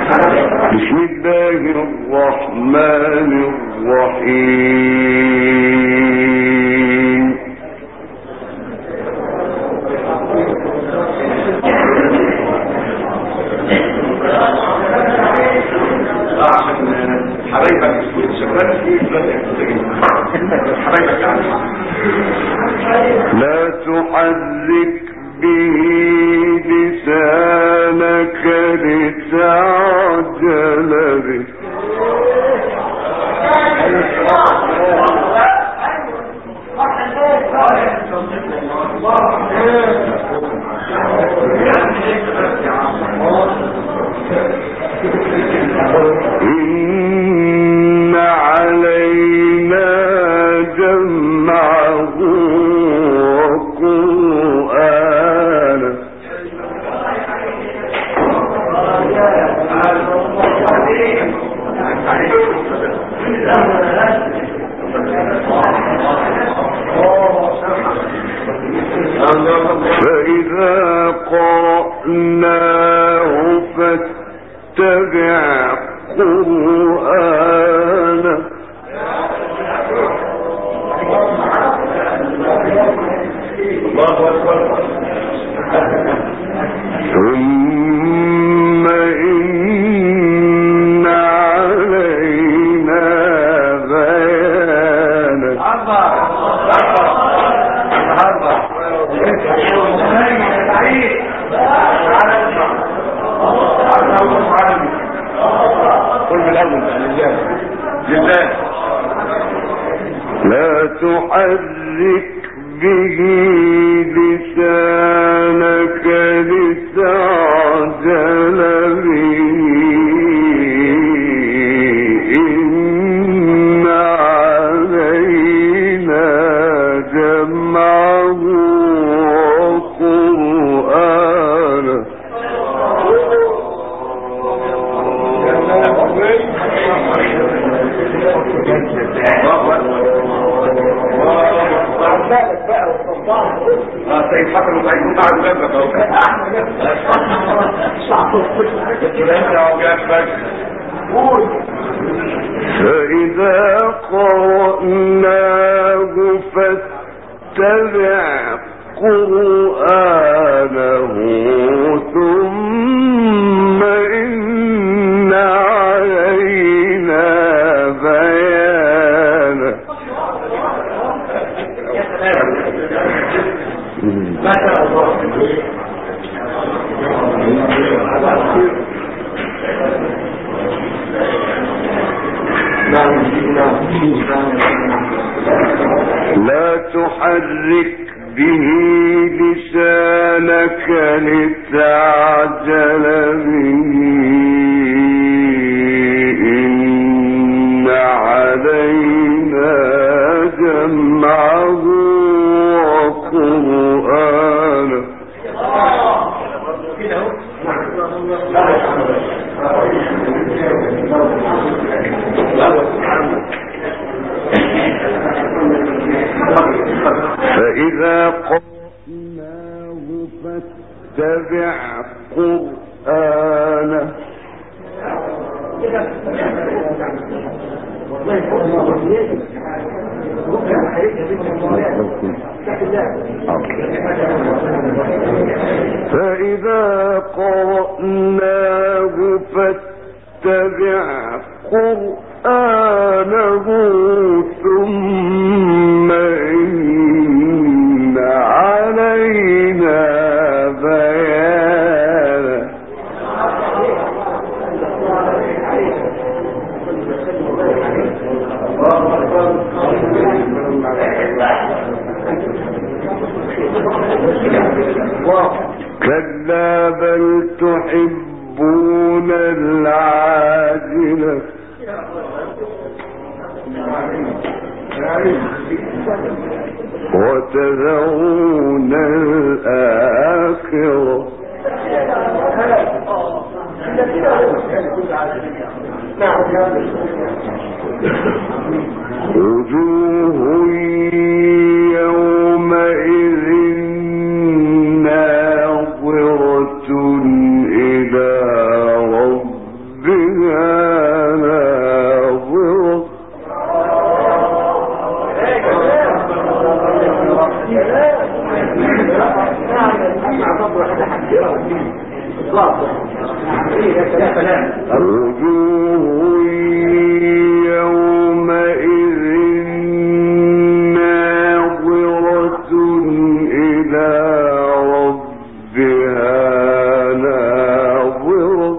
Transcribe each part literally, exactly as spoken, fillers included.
بسم الله الرحمن الرحيم. لا تحرك به لسانك لتعجل به إن علينا جمعه وقرآنه فإذا قرأناه فاتبع قرآنه ثم إن علينا بيانه لا تحرك به لسانك لتعجل به إن علينا جمعه وقرآنه طيب حتى لو هيكون قاعد جنبك اهو فإذا قرأناه فاتبع قرآنه ثم إن علينا بيانه ما شاء الله. لا تحرك به لسانك لتعجل به إن علينا جمعه وقرآنه فإذا قرأناه فاتبع قرآنه فإذا قرأناه فاتبع قرآنه ثم إن علينا بيانه كلا بل تحبون العاجلة وتذرون الآخرة وجوه يومئذ ناظرة إلى ربها وجوه يومئذ ناظرة إلى ربها ناظرة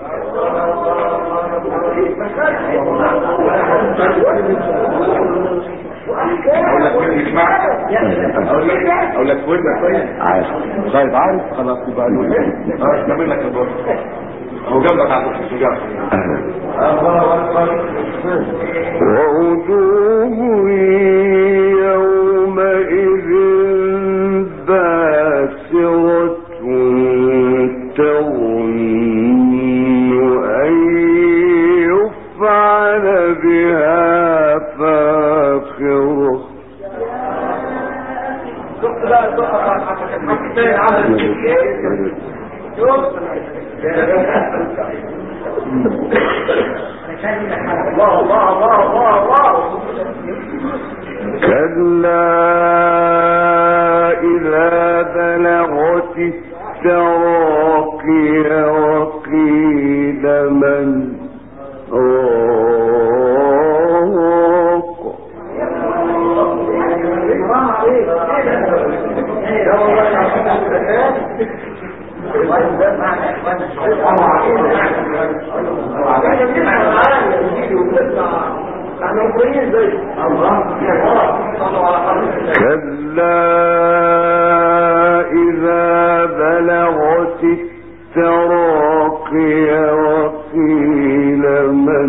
اقول لك ودنا كويس عارف طيب عارف خلاص يبقى له اه كمل لك الدور هو جنبك على الكرسي جنبك الله اكبر ووجوه يومئذ باسرة تظن أن يفعل بها فاقرة كلا إذا بلغت التراقي وقيل من راق كلا إذا بلغت التراقي وقيل من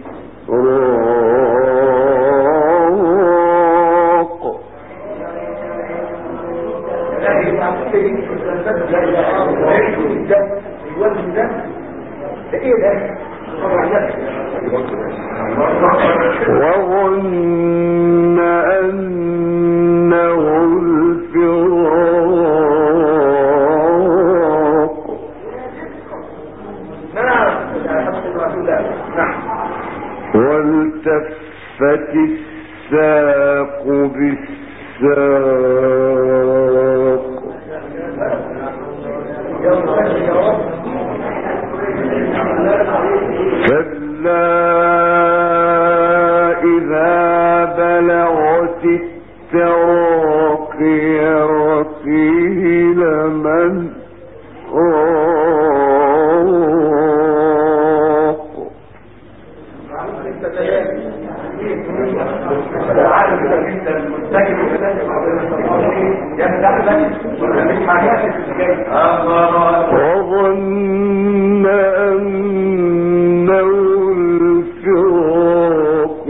راق وظن أنه الفراق والتفت الساق بالساق كلا إذا بلغت التراقي وقيل من راق وظن أنه الفراق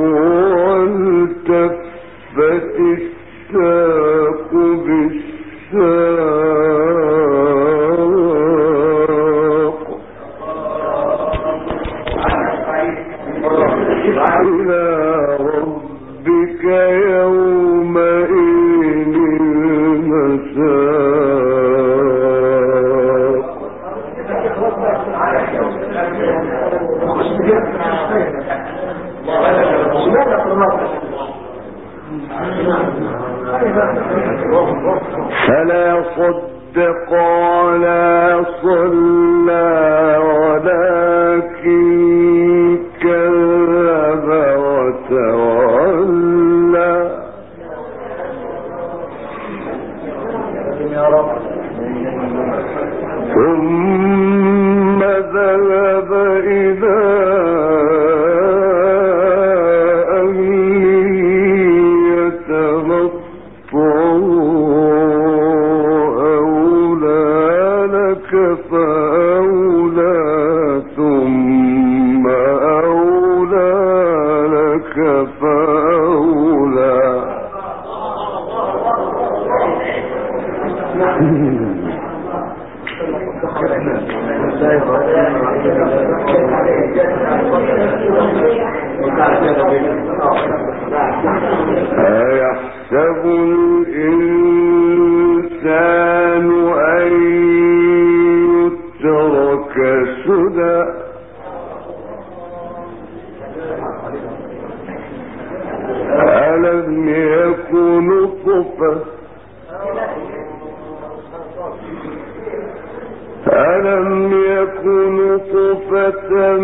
والتفت الساق بالساق إلى ربك يومئذ المساق فلا صدق ولا صلى ولكن كذب وتولى ثم ذهب إلى أهله يتمطى أولى لك فأولى ثم أولى لك فأولى أيحسب الإنسان أن يترك سدى ألم يكن نطفة ألم يكن نطفة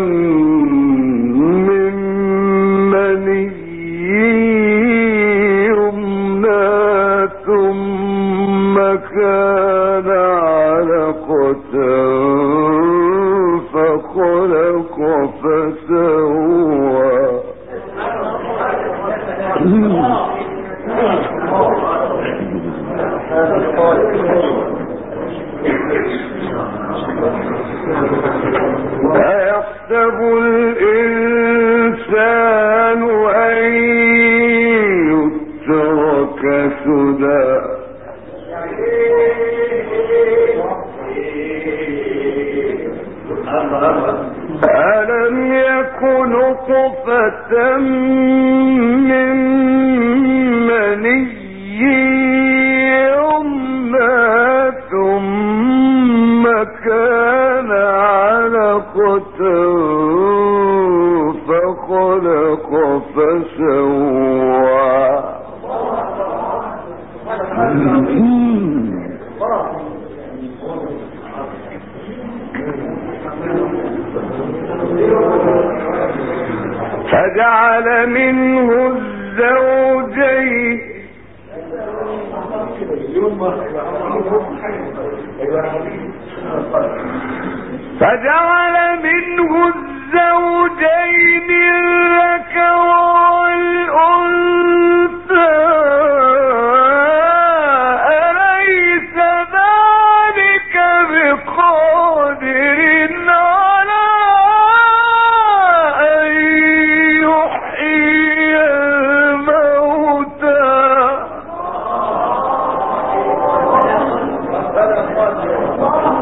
من مني يمنى ثم كان علقة فخلق فسوى أيحسب الإنسان أن يترك سدى ألم يكن نطفة من مني يمنى ثم كان علقة فخلق فسوى فجعل منه الزوجين فجعل منه الزوجين